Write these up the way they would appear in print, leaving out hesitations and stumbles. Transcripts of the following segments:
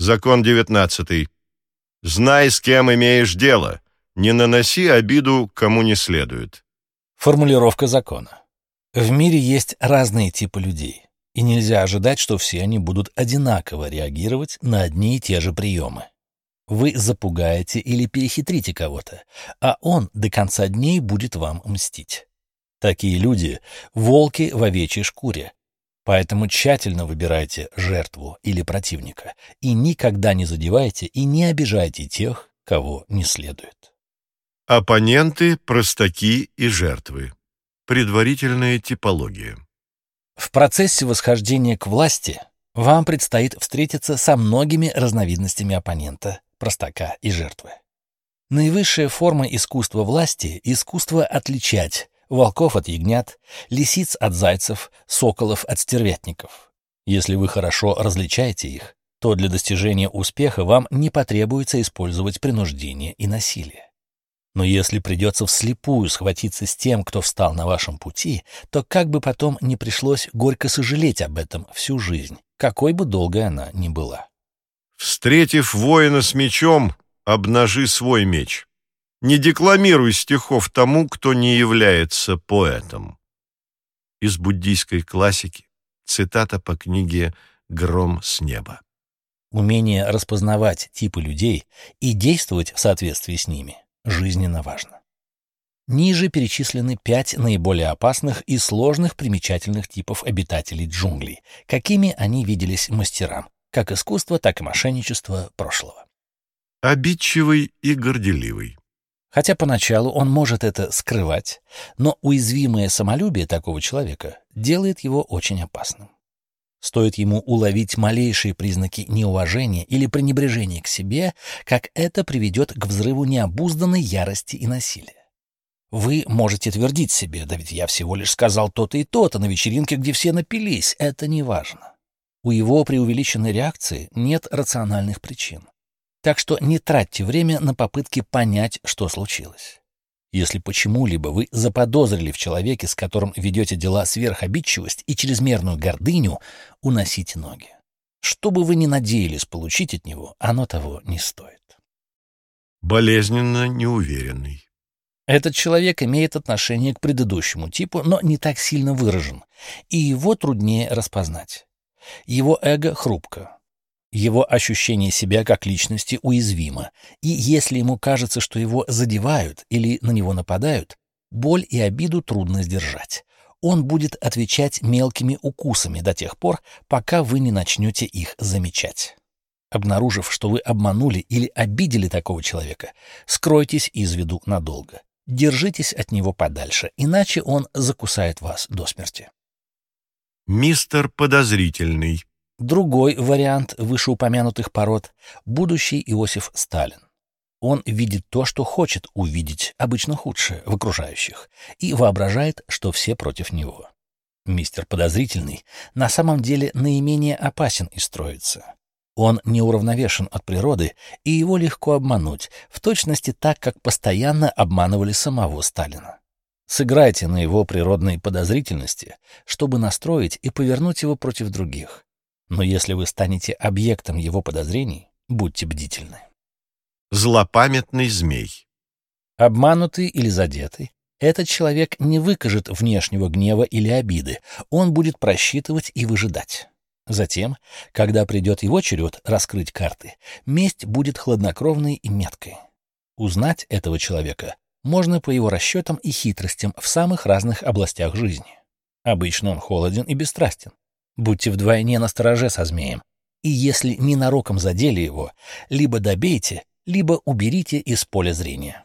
Закон 19. Знай, с кем имеешь дело. Не наноси обиду, кому не следует. Формулировка закона. В мире есть разные типы людей, и нельзя ожидать, что все они будут одинаково реагировать на одни и те же приемы. Вы запугаете или перехитрите кого-то, а он до конца дней будет вам мстить. Такие люди — волки в овечьей шкуре. Поэтому тщательно выбирайте жертву или противника и никогда не задевайте и не обижайте тех, кого не следует. Оппоненты, простаки и жертвы. Предварительная типология. В процессе восхождения к власти вам предстоит встретиться со многими разновидностями оппонента, простака и жертвы. Наивысшая форма искусства власти — искусство отличать волков от ягнят, лисиц от зайцев, соколов от стервятников. Если вы хорошо различаете их, то для достижения успеха вам не потребуется использовать принуждение и насилие. Но если придется вслепую схватиться с тем, кто встал на вашем пути, то как бы потом не пришлось горько сожалеть об этом всю жизнь, какой бы долгой она ни была. Встретив воина с мечом, обнажи свой меч. Не декламируй стихов тому, кто не является поэтом. Из буддийской классики цитата по книге «Гром с неба». Умение распознавать типы людей и действовать в соответствии с ними жизненно важно. Ниже перечислены 5 наиболее опасных и сложных примечательных типов обитателей джунглей, какими они виделись мастерам, как искусства, так и мошенничества прошлого. Обидчивый и горделивый. Хотя поначалу он может это скрывать, но уязвимое самолюбие такого человека делает его очень опасным. Стоит ему уловить малейшие признаки неуважения или пренебрежения к себе, как это приведет к взрыву необузданной ярости и насилия. Вы можете твердить себе: «Да ведь я всего лишь сказал то-то и то-то на вечеринке, где все напились». Это не важно. У его преувеличенной реакции нет рациональных причин. Так что не тратьте время на попытки понять, что случилось. Если почему-либо вы заподозрили в человеке, с которым ведете дела, сверхобидчивость и чрезмерную гордыню, уносите ноги. Что бы вы ни надеялись получить от него, оно того не стоит. Болезненно неуверенный. Этот человек имеет отношение к предыдущему типу, но не так сильно выражен, и его труднее распознать. Его эго хрупко. Его ощущение себя как личности уязвимо, и если ему кажется, что его задевают или на него нападают, боль и обиду трудно сдержать. Он будет отвечать мелкими укусами до тех пор, пока вы не начнете их замечать. Обнаружив, что вы обманули или обидели такого человека, скройтесь из виду надолго. Держитесь от него подальше, иначе он закусает вас до смерти. Мистер Подозрительный. Другой вариант вышеупомянутых пород — будущий Иосиф Сталин. Он видит то, что хочет увидеть, обычно худшее, в окружающих, и воображает, что все против него. Мистер Подозрительный на самом деле наименее опасен из троицы. Он неуравновешен от природы, и его легко обмануть, в точности так, как постоянно обманывали самого Сталина. Сыграйте на его природной подозрительности, чтобы настроить и повернуть его против других. Но если вы станете объектом его подозрений, будьте бдительны. Злопамятный змей. Обманутый или задетый, этот человек не выкажет внешнего гнева или обиды, он будет просчитывать и выжидать. Затем, когда придет его черед раскрыть карты, месть будет хладнокровной и меткой. Узнать этого человека можно по его расчетам и хитростям в самых разных областях жизни. Обычно он холоден и бесстрастен. Будьте вдвойне настороже со змеем, и если ненароком задели его, либо добейте, либо уберите из поля зрения.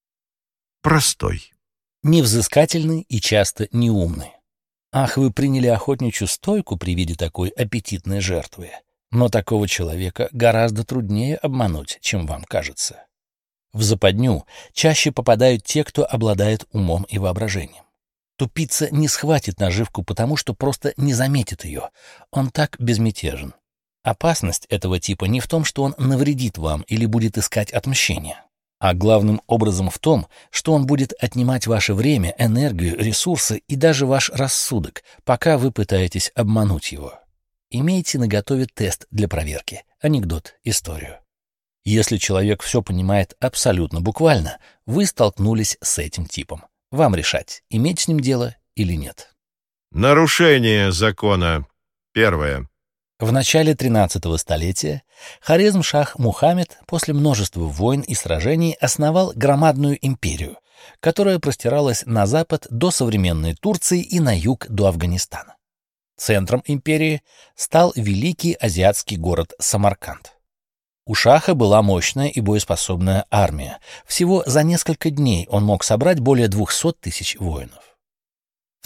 Простой. Невзыскательный и часто неумный. Ах, вы приняли охотничью стойку при виде такой аппетитной жертвы. Но такого человека гораздо труднее обмануть, чем вам кажется. В западню чаще попадают те, кто обладает умом и воображением. Тупица не схватит наживку, потому что просто не заметит ее. Он так безмятежен. Опасность этого типа не в том, что он навредит вам или будет искать отмщения, а главным образом в том, что он будет отнимать ваше время, энергию, ресурсы и даже ваш рассудок, пока вы пытаетесь обмануть его. Имейте наготове тест для проверки. анекдот, историю. Если человек все понимает абсолютно буквально, вы столкнулись с этим типом. Вам решать, иметь с ним дело или нет. Нарушение закона. Первое. В начале 13-го столетия Хорезм-шах Мухаммед после множества войн и сражений основал громадную империю, которая простиралась на запад до современной Турции и на юг до Афганистана. Центром империи стал великий азиатский город Самарканд. У шаха была мощная и боеспособная армия. Всего за несколько дней он мог собрать более 200 тысяч воинов. В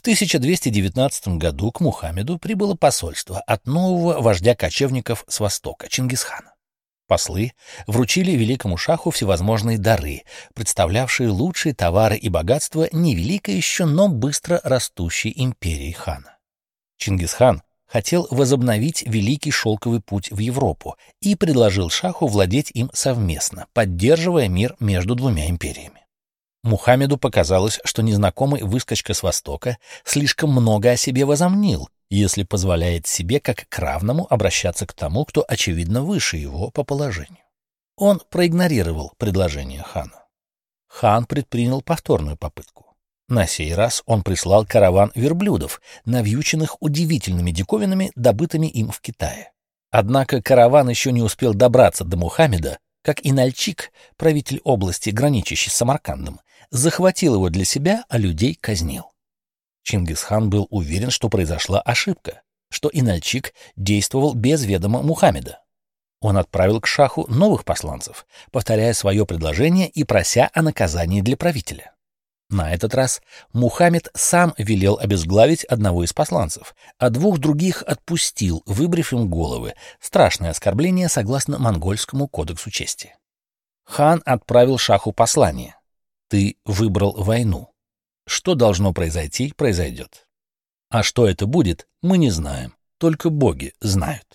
1219 году к Мухаммеду прибыло посольство от нового вождя кочевников с востока, Чингисхана. Послы вручили великому шаху всевозможные дары, представлявшие лучшие товары и богатства невеликой еще, но быстро растущей империи хана. Чингисхан хотел возобновить Великий Шелковый путь в Европу и предложил шаху владеть им совместно, поддерживая мир между двумя империями. Мухаммеду показалось, что незнакомый выскочка с Востока слишком много о себе возомнил, если позволяет себе как к равному обращаться к тому, кто очевидно выше его по положению. Он проигнорировал предложение хана. Хан предпринял повторную попытку. На сей раз он прислал караван верблюдов, навьюченных удивительными диковинами, добытыми им в Китае. Однако караван еще не успел добраться до Мухаммеда, как Инальчик, правитель области, граничащей с Самаркандом, захватил его для себя, а людей казнил. Чингисхан был уверен, что произошла ошибка, что Инальчик действовал без ведома Мухаммеда. Он отправил к шаху новых посланцев, повторяя свое предложение и прося о наказании для правителя. На этот раз Мухаммед сам велел обезглавить одного из посланцев, а двух других отпустил, выбрив им головы. Страшное оскорбление согласно монгольскому кодексу чести. Хан отправил шаху послание: «Ты выбрал войну. Что должно произойти, произойдет. А что это будет, мы не знаем, только боги знают».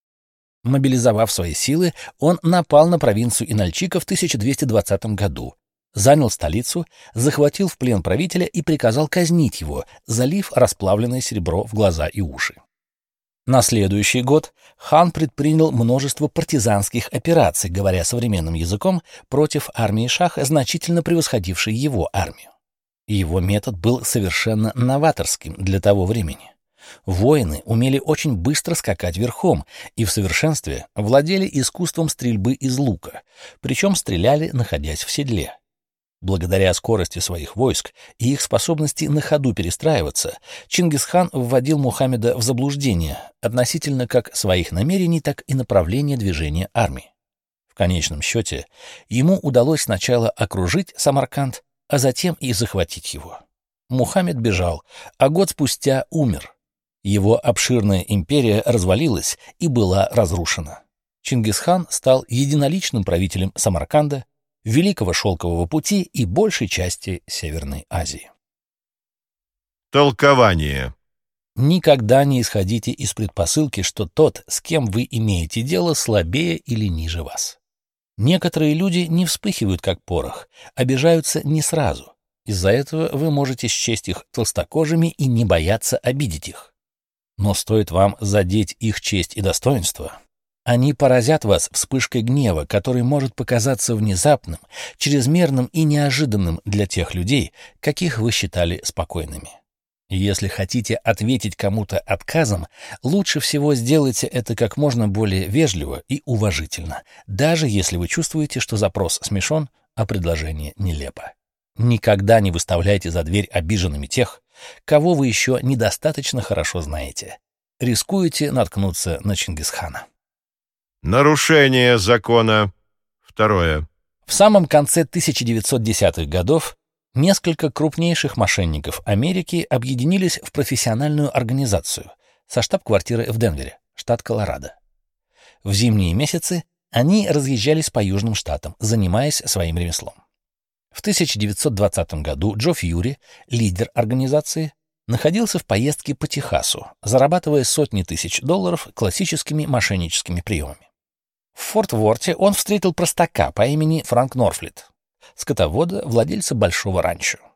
Мобилизовав свои силы, он напал на провинцию Инальчика в 1220 году, занял столицу, захватил в плен правителя и приказал казнить его, залив расплавленное серебро в глаза и уши. На следующий год хан предпринял множество партизанских операций, говоря современным языком, против армии шаха, значительно превосходившей его армию. Его метод был совершенно новаторским для того времени. Воины умели очень быстро скакать верхом и в совершенстве владели искусством стрельбы из лука, причем стреляли, находясь в седле. Благодаря скорости своих войск и их способности на ходу перестраиваться, Чингисхан вводил Мухаммеда в заблуждение относительно как своих намерений, так и направления движения армии. В конечном счете, ему удалось сначала окружить Самарканд, а затем и захватить его. Мухаммед бежал, а год спустя умер. Его обширная империя развалилась и была разрушена. Чингисхан стал единоличным правителем Самарканда, Великого Шелкового пути и большей части Северной Азии. Толкование. Никогда не исходите из предпосылки, что тот, с кем вы имеете дело, слабее или ниже вас. Некоторые люди не вспыхивают, как порох, обижаются не сразу. Из-за этого вы можете счесть их толстокожими и не бояться обидеть их. Но стоит вам задеть их честь и достоинство, они поразят вас вспышкой гнева, который может показаться внезапным, чрезмерным и неожиданным для тех людей, каких вы считали спокойными. Если хотите ответить кому-то отказом, лучше всего сделайте это как можно более вежливо и уважительно, даже если вы чувствуете, что запрос смешон, а предложение нелепо. Никогда не выставляйте за дверь обиженными тех, кого вы еще недостаточно хорошо знаете. Рискуете наткнуться на Чингисхана. Нарушение закона. Второе. В самом конце 1910-х годов несколько крупнейших мошенников Америки объединились в профессиональную организацию со штаб-квартирой в Денвере, штат Колорадо. В зимние месяцы они разъезжались по южным штатам, занимаясь своим ремеслом. В 1920 году Джо Фьюри, лидер организации, находился в поездке по Техасу, зарабатывая сотни тысяч долларов классическими мошенническими приемами. В Форт-Ворте он встретил простака по имени Франк Норфлит, скотовода, владельца большого ранчо.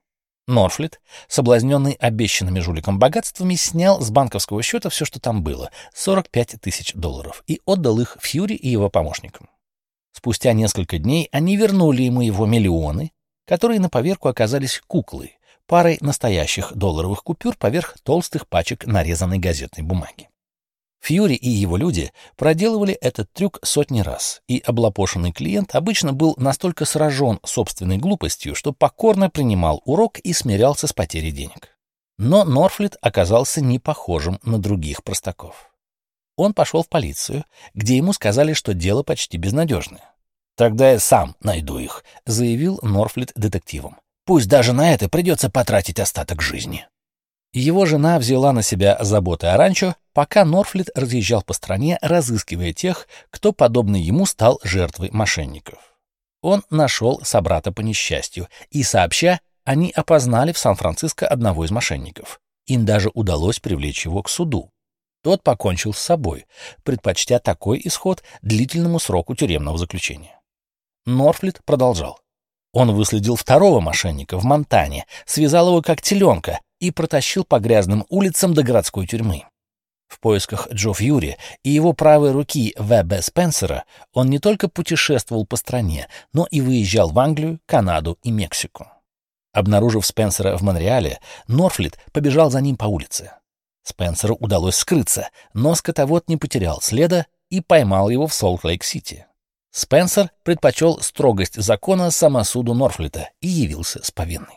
Норфлит, соблазненный обещанными жуликом богатствами, снял с банковского счета все, что там было, $45 тысяч, и отдал их Фьюри и его помощникам. Спустя несколько дней они вернули ему его миллионы, которые на поверку оказались куклой, парой настоящих долларовых купюр поверх толстых пачек нарезанной газетной бумаги. Фьюри и его люди проделывали этот трюк сотни раз, и облапошенный клиент обычно был настолько сражен собственной глупостью, что покорно принимал урок и смирялся с потерей денег. Но Норфлит оказался не похожим на других простаков. Он пошел в полицию, где ему сказали, что дело почти безнадежное. «Тогда я сам найду их», — заявил Норфлит детективам. «Пусть даже на это придется потратить остаток жизни». Его жена взяла на себя заботы о ранчо, пока Норфлит разъезжал по стране, разыскивая тех, кто, подобно ему, стал жертвой мошенников. Он нашел собрата по несчастью, и, сообща, они опознали в Сан-Франциско одного из мошенников. Им даже удалось привлечь его к суду. Тот покончил с собой, предпочтя такой исход длительному сроку тюремного заключения. Норфлит продолжал. Он выследил второго мошенника в Монтане, связал его как теленка и протащил по грязным улицам до городской тюрьмы. В поисках Джо Фьюри и его правой руки В.Б. Спенсера он не только путешествовал по стране, но и выезжал в Англию, Канаду и Мексику. Обнаружив Спенсера в Монреале, Норфлит побежал за ним по улице. Спенсеру удалось скрыться, но скотовод не потерял следа и поймал его в Солт-Лейк-Сити. Спенсер предпочел строгость закона самосуду Норфлита и явился с повинной.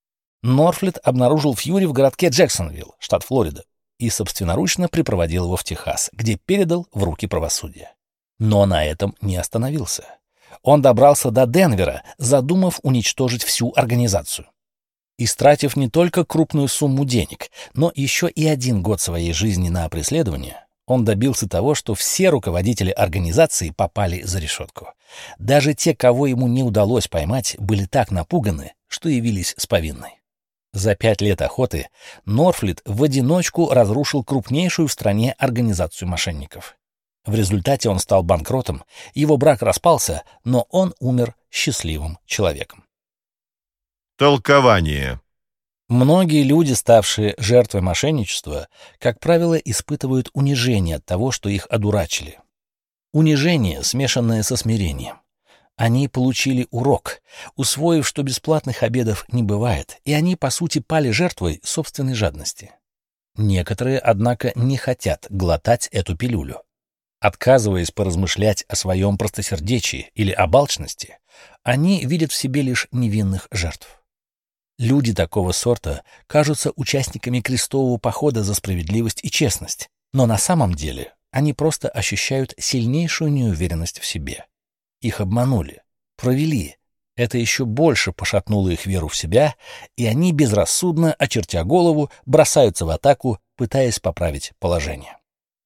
Норфлит обнаружил Фьюри в городке Джексонвилл, штат Флорида, и собственноручно припроводил его в Техас, где передал в руки правосудия. Но на этом не остановился. Он добрался до Денвера, задумав уничтожить всю организацию. Истратив не только крупную сумму денег, но еще и 1 год своей жизни на преследование, он добился того, что все руководители организации попали за решетку. Даже те, кого ему не удалось поймать, были так напуганы, что явились с повинной. За 5 лет охоты Норфлит в одиночку разрушил крупнейшую в стране организацию мошенников. В результате он стал банкротом, его брак распался, но он умер счастливым человеком. Толкование. Многие люди, ставшие жертвой мошенничества, как правило, испытывают унижение от того, что их одурачили. Унижение, смешанное со смирением. Они получили урок, усвоив, что бесплатных обедов не бывает, и они, по сути, пали жертвой собственной жадности. Некоторые, однако, не хотят глотать эту пилюлю. Отказываясь поразмышлять о своем простосердечии или об алчности, они видят в себе лишь невинных жертв. Люди такого сорта кажутся участниками крестового похода за справедливость и честность, но на самом деле они просто ощущают сильнейшую неуверенность в себе. Их обманули, провели. Это еще больше пошатнуло их веру в себя, и они безрассудно, очертя голову, бросаются в атаку, пытаясь поправить положение.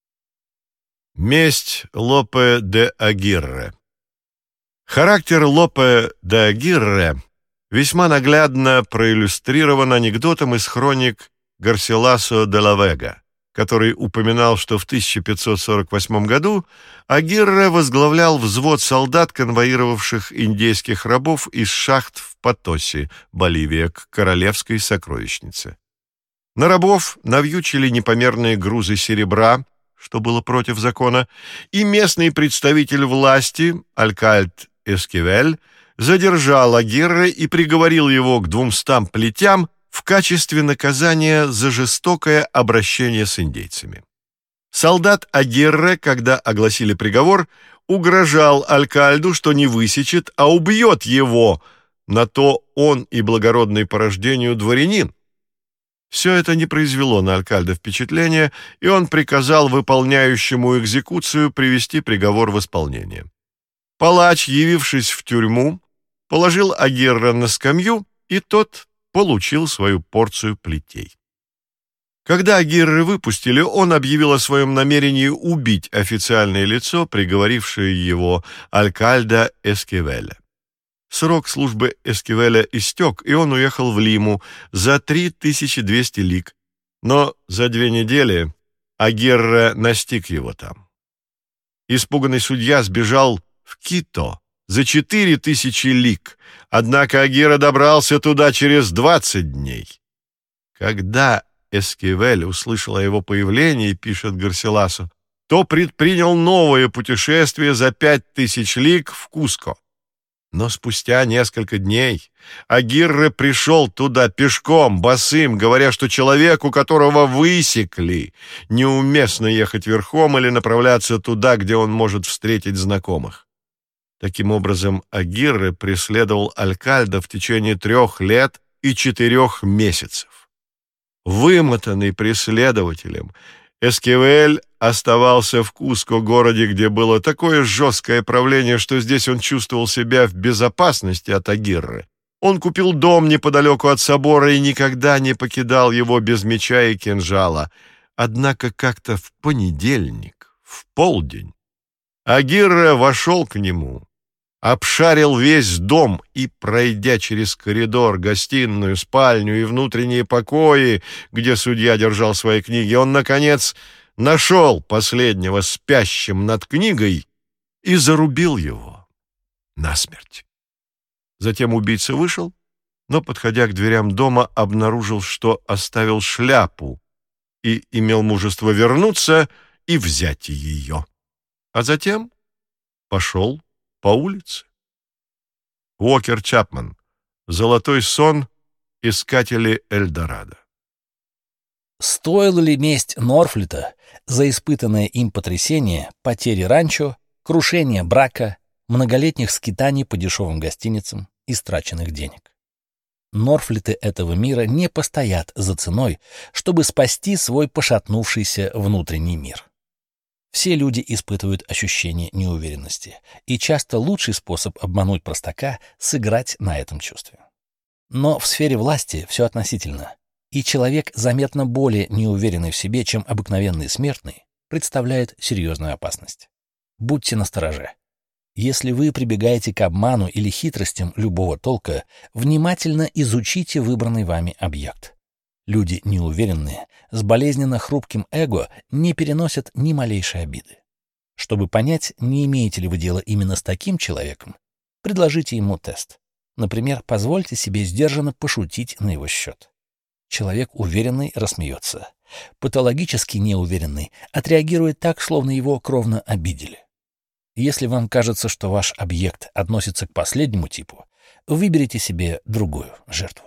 Месть Лопе де Агирре. Характер Лопе де Агирре весьма наглядно проиллюстрирован анекдотом из хроник Гарсиласо де ла Вега, который упоминал, что в 1548 году Агирре возглавлял взвод солдат, конвоировавших индейских рабов из шахт в Потоси, Боливия, к королевской сокровищнице. На рабов навьючили непомерные грузы серебра, что было против закона, и местный представитель власти, алькальд Эскивель, задержал Агирре и приговорил его к 200 плетям в качестве наказания за жестокое обращение с индейцами. Солдат Агирре, когда огласили приговор, угрожал алькальду, что не высечет, а убьет его, на то он и благородный по рождению дворянин. Все это не произвело на алькальда впечатления, и он приказал выполняющему экзекуцию привести приговор в исполнение. Палач, явившись в тюрьму, положил Агирре на скамью, и тот получил свою порцию плетей. Когда Агирре выпустили, он объявил о своем намерении убить официальное лицо, приговорившее его, алькальда Эскивеля. Срок службы Эскивеля истек, и он уехал в Лиму за 3200 лиг, но за 2 недели Агирре настиг его там. Испуганный судья сбежал в Кито, за 4000 лиг, однако Агира добрался туда через 20 дней. Когда Эскивель услышал о его появлении, пишет Гарсиласо, то предпринял новое путешествие за 5000 лиг в Куско. Но спустя несколько дней Агирре пришел туда пешком, босым, говоря, что человеку, которого высекли, неуместно ехать верхом или направляться туда, где он может встретить знакомых. Таким образом, Агирре преследовал Алькальда в течение 3 лет и 4 месяцев. Вымотанный преследователем, Эскивель оставался в Куско, городе, где было такое жесткое правление, что здесь он чувствовал себя в безопасности от Агирры. Он купил дом неподалеку от собора и никогда не покидал его без меча и кинжала. Однако как-то в понедельник, в полдень, Агирра вошел к нему, обшарил весь дом и, пройдя через коридор, гостиную, спальню и внутренние покои, где судья держал свои книги, он, наконец, нашел последнего спящим над книгой и зарубил его насмерть. Затем убийца вышел, но, подходя к дверям дома, обнаружил, что оставил шляпу и имел мужество вернуться и взять ее. А затем пошел по улице. Уокер Чапман. «Золотой сон. Искатели Эльдорадо». Стоила ли месть Норфлита за испытанное им потрясение, потери ранчо, крушение брака, многолетних скитаний по дешевым гостиницам, истраченных денег? Норфлиты этого мира не постоят за ценой, чтобы спасти свой пошатнувшийся внутренний мир. Все люди испытывают ощущение неуверенности, и часто лучший способ обмануть простака — сыграть на этом чувстве. Но в сфере власти все относительно, и человек, заметно более неуверенный в себе, чем обыкновенный смертный, представляет серьезную опасность. Будьте настороже. Если вы прибегаете к обману или хитростям любого толка, внимательно изучите выбранный вами объект. Люди неуверенные, с болезненно хрупким эго, не переносят ни малейшей обиды. Чтобы понять, не имеете ли вы дело именно с таким человеком, предложите ему тест. Например, позвольте себе сдержанно пошутить на его счет. Человек уверенный рассмеется. Патологически неуверенный отреагирует так, словно его кровно обидели. Если вам кажется, что ваш объект относится к последнему типу, выберите себе другую жертву.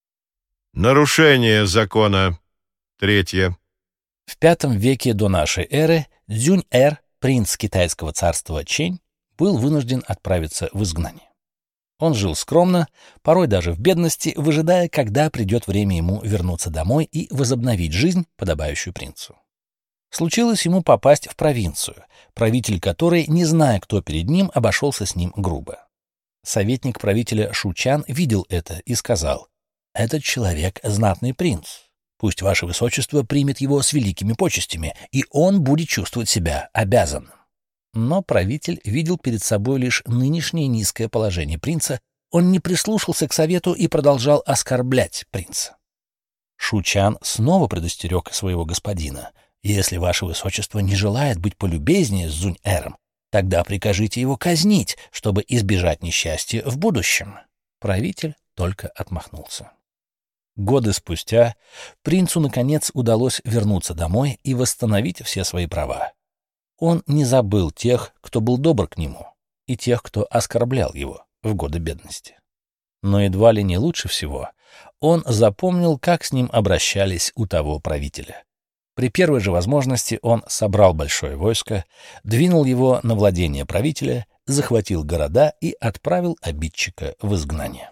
Нарушение закона. 3. В V веке до нашей эры Цзюнь-эр, принц китайского царства Чэнь, был вынужден отправиться в изгнание. Он жил скромно, порой даже в бедности, выжидая, когда придет время ему вернуться домой и возобновить жизнь, подобающую принцу. Случилось ему попасть в провинцию, правитель которой, не зная, кто перед ним, обошелся с ним грубо. Советник правителя Шучан видел это и сказал: «Этот человек — знатный принц. Пусть ваше высочество примет его с великими почестями, и он будет чувствовать себя обязанным». Но правитель видел перед собой лишь нынешнее низкое положение принца, он не прислушался к совету и продолжал оскорблять принца. Шучан снова предостерег своего господина: «Если ваше высочество не желает быть полюбезнее с Цзюнь-эром, тогда прикажите его казнить, чтобы избежать несчастья в будущем». Правитель только отмахнулся. Годы спустя принцу, наконец, удалось вернуться домой и восстановить все свои права. Он не забыл тех, кто был добр к нему, и тех, кто оскорблял его в годы бедности. Но едва ли не лучше всего он запомнил, как с ним обращались у того правителя. При первой же возможности он собрал большое войско, двинул его на владение правителя, захватил города и отправил обидчика в изгнание.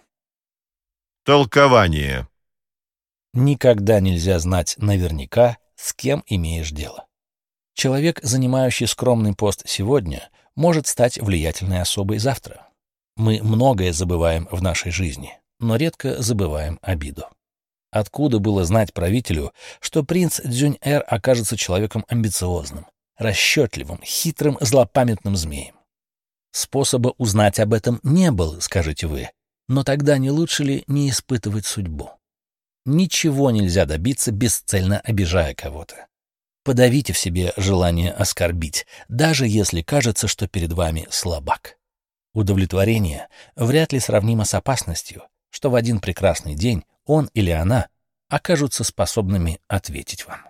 Толкование. Никогда нельзя знать наверняка, с кем имеешь дело. Человек, занимающий скромный пост сегодня, может стать влиятельной особой завтра. Мы многое забываем в нашей жизни, но редко забываем обиду. Откуда было знать правителю, что принц Цзюнь-эр окажется человеком амбициозным, расчетливым, хитрым, злопамятным змеем? Способа узнать об этом не было, скажете вы, но тогда не лучше ли не испытывать судьбу? Ничего нельзя добиться, бесцельно обижая кого-то. Подавите в себе желание оскорбить, даже если кажется, что перед вами слабак. Удовлетворение вряд ли сравнимо с опасностью, что в один прекрасный день он или она окажутся способными ответить вам.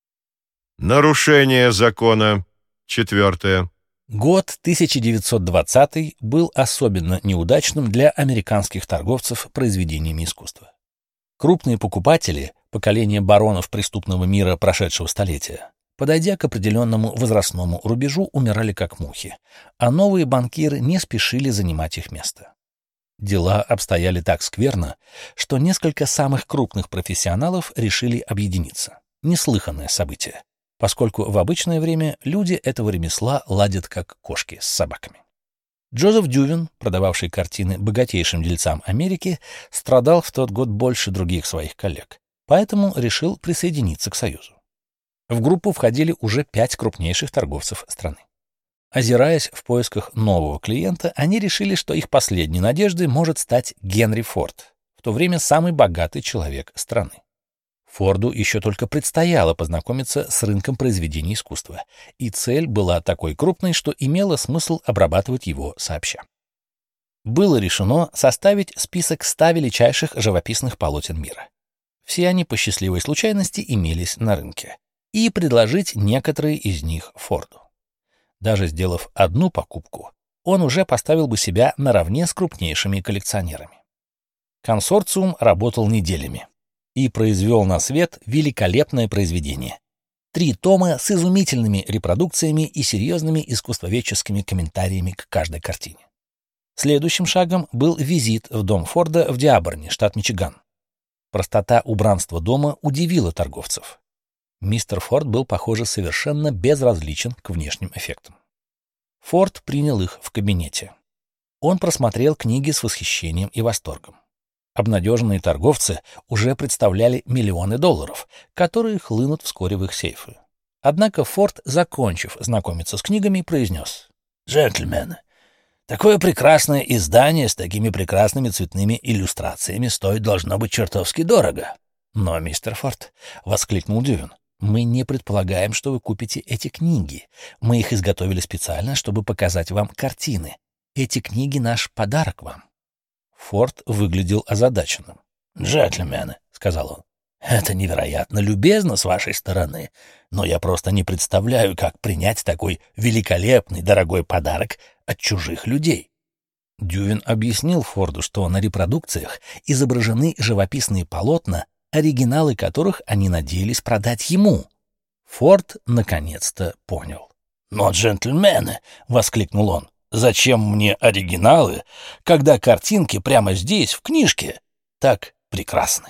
Нарушение закона. 4. Год 1920 был особенно неудачным для американских торговцев произведениями искусства. Крупные покупатели, поколение баронов преступного мира прошедшего столетия, подойдя к определенному возрастному рубежу, умирали как мухи, а новые банкиры не спешили занимать их место. Дела обстояли так скверно, что несколько самых крупных профессионалов решили объединиться. Неслыханное событие, поскольку в обычное время люди этого ремесла ладят как кошки с собаками. Джозеф Дювин, продававший картины богатейшим дельцам Америки, страдал в тот год больше других своих коллег, поэтому решил присоединиться к союзу. В группу входили уже 5 крупнейших торговцев страны. Озираясь в поисках нового клиента, они решили, что их последней надеждой может стать Генри Форд, в то время самый богатый человек страны. Форду еще только предстояло познакомиться с рынком произведений искусства, и цель была такой крупной, что имело смысл обрабатывать его сообща. Было решено составить список 100 величайших живописных полотен мира. Все они по счастливой случайности имелись на рынке, и предложить некоторые из них Форду. Даже сделав одну покупку, он уже поставил бы себя наравне с крупнейшими коллекционерами. Консорциум работал неделями и произвел на свет великолепное произведение. 3 тома с изумительными репродукциями и серьезными искусствоведческими комментариями к каждой картине. Следующим шагом был визит в дом Форда в Диаборне, штат Мичиган. Простота убранства дома удивила торговцев. Мистер Форд был, похоже, совершенно безразличен к внешним эффектам. Форд принял их в кабинете. Он просмотрел книги с восхищением и восторгом. Обнадеженные торговцы уже представляли миллионы долларов, которые хлынут вскоре в их сейфы. Однако Форд, закончив знакомиться с книгами, произнес: «Джентльмены, такое прекрасное издание с такими прекрасными цветными иллюстрациями стоит, должно быть, чертовски дорого». «Но, мистер Форд», — воскликнул Дювин, — «мы не предполагаем, что вы купите эти книги. Мы их изготовили специально, чтобы показать вам картины. Эти книги — наш подарок вам». Форд выглядел озадаченным. «Джентльмены», — сказал он, — «это невероятно любезно с вашей стороны, но я просто не представляю, как принять такой великолепный, дорогой подарок от чужих людей». Дювин объяснил Форду, что на репродукциях изображены живописные полотна, оригиналы которых они надеялись продать ему. Форд наконец-то понял. «Но, джентльмены», — воскликнул он, — «зачем мне оригиналы, когда картинки прямо здесь, в книжке, так прекрасны?»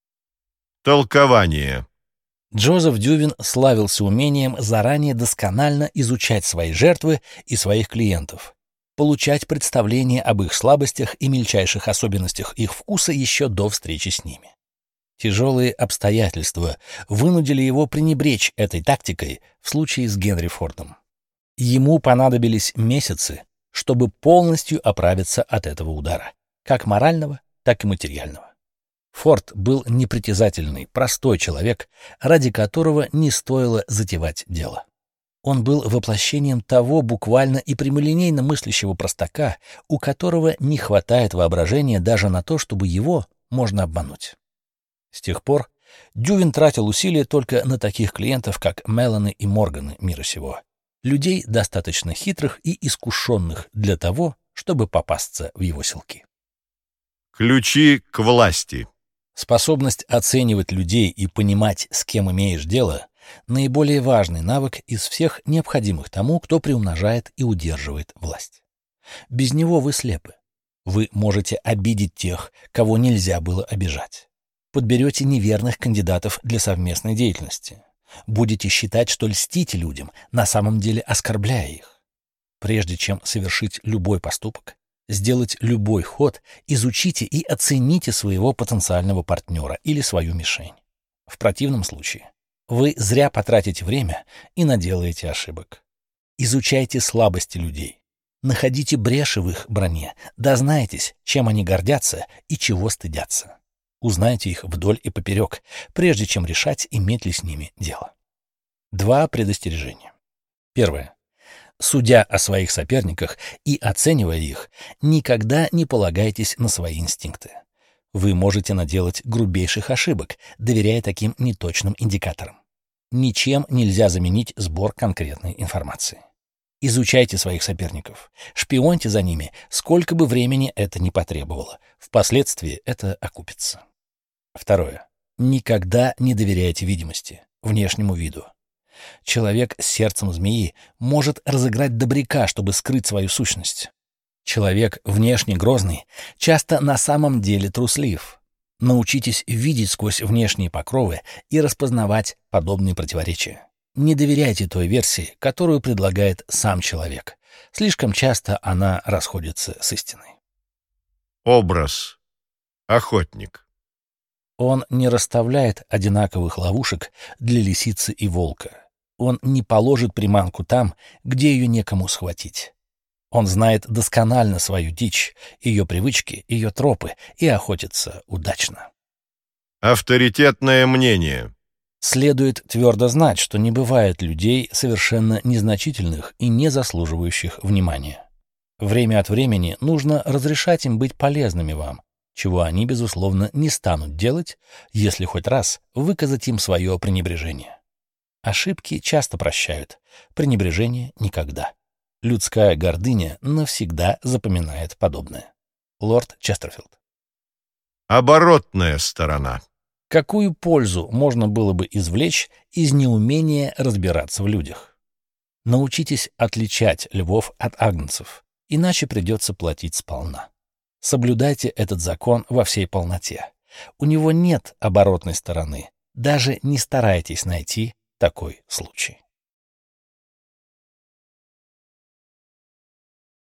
Толкование. Джозеф Дювин славился умением заранее досконально изучать свои жертвы и своих клиентов, получать представление об их слабостях и мельчайших особенностях их вкуса еще до встречи с ними. Тяжелые обстоятельства вынудили его пренебречь этой тактикой в случае с Генри Фордом. Ему понадобились месяцы, чтобы полностью оправиться от этого удара, как морального, так и материального. Форд был непритязательный, простой человек, ради которого не стоило затевать дело. Он был воплощением того буквально и прямолинейно мыслящего простака, у которого не хватает воображения даже на то, чтобы его можно обмануть. С тех пор Дювин тратил усилия только на таких клиентов, как Меланы и Морганы мира сего, людей, достаточно хитрых и искушенных для того, чтобы попасться в его селки. Ключи к власти. Способность оценивать людей и понимать, с кем имеешь дело, наиболее важный навык из всех необходимых тому, кто приумножает и удерживает власть. Без него вы слепы. Вы можете обидеть тех, кого нельзя было обижать. Подберете неверных кандидатов для совместной деятельности. Будете считать, что льстите людям, на самом деле оскорбляя их. Прежде чем совершить любой поступок, сделать любой ход, изучите и оцените своего потенциального партнера или свою мишень. В противном случае вы зря потратите время и наделаете ошибок. Изучайте слабости людей. Находите бреши в их броне, дознайтесь, чем они гордятся и чего стыдятся. Узнайте их вдоль и поперек, прежде чем решать, иметь ли с ними дело. 2 предостережения. Первое. Судя о своих соперниках и оценивая их, никогда не полагайтесь на свои инстинкты. Вы можете наделать грубейших ошибок, доверяя таким неточным индикаторам. Ничем нельзя заменить сбор конкретной информации. Изучайте своих соперников, шпионьте за ними, сколько бы времени это ни потребовало. Впоследствии это окупится. Второе. Никогда не доверяйте видимости, внешнему виду. Человек с сердцем змеи может разыграть добряка, чтобы скрыть свою сущность. Человек внешне грозный часто на самом деле труслив. Научитесь видеть сквозь внешние покровы и распознавать подобные противоречия. Не доверяйте той версии, которую предлагает сам человек. Слишком часто она расходится с истиной. Образ. Охотник. Он не расставляет одинаковых ловушек для лисицы и волка. Он не положит приманку там, где ее некому схватить. Он знает досконально свою дичь, ее привычки, ее тропы и охотится удачно. Авторитетное мнение. Следует твердо знать, что не бывает людей совершенно незначительных и не заслуживающих внимания. Время от времени нужно разрешать им быть полезными вам, чего они, безусловно, не станут делать, если хоть раз выказать им свое пренебрежение. Ошибки часто прощают, пренебрежение — никогда. Людская гордыня навсегда запоминает подобное. Лорд Честерфилд. Оборотная сторона. Какую пользу можно было бы извлечь из неумения разбираться в людях? Научитесь отличать львов от агнцев, иначе придется платить сполна. Соблюдайте этот закон во всей полноте. У него нет оборотной стороны. Даже не старайтесь найти такой случай.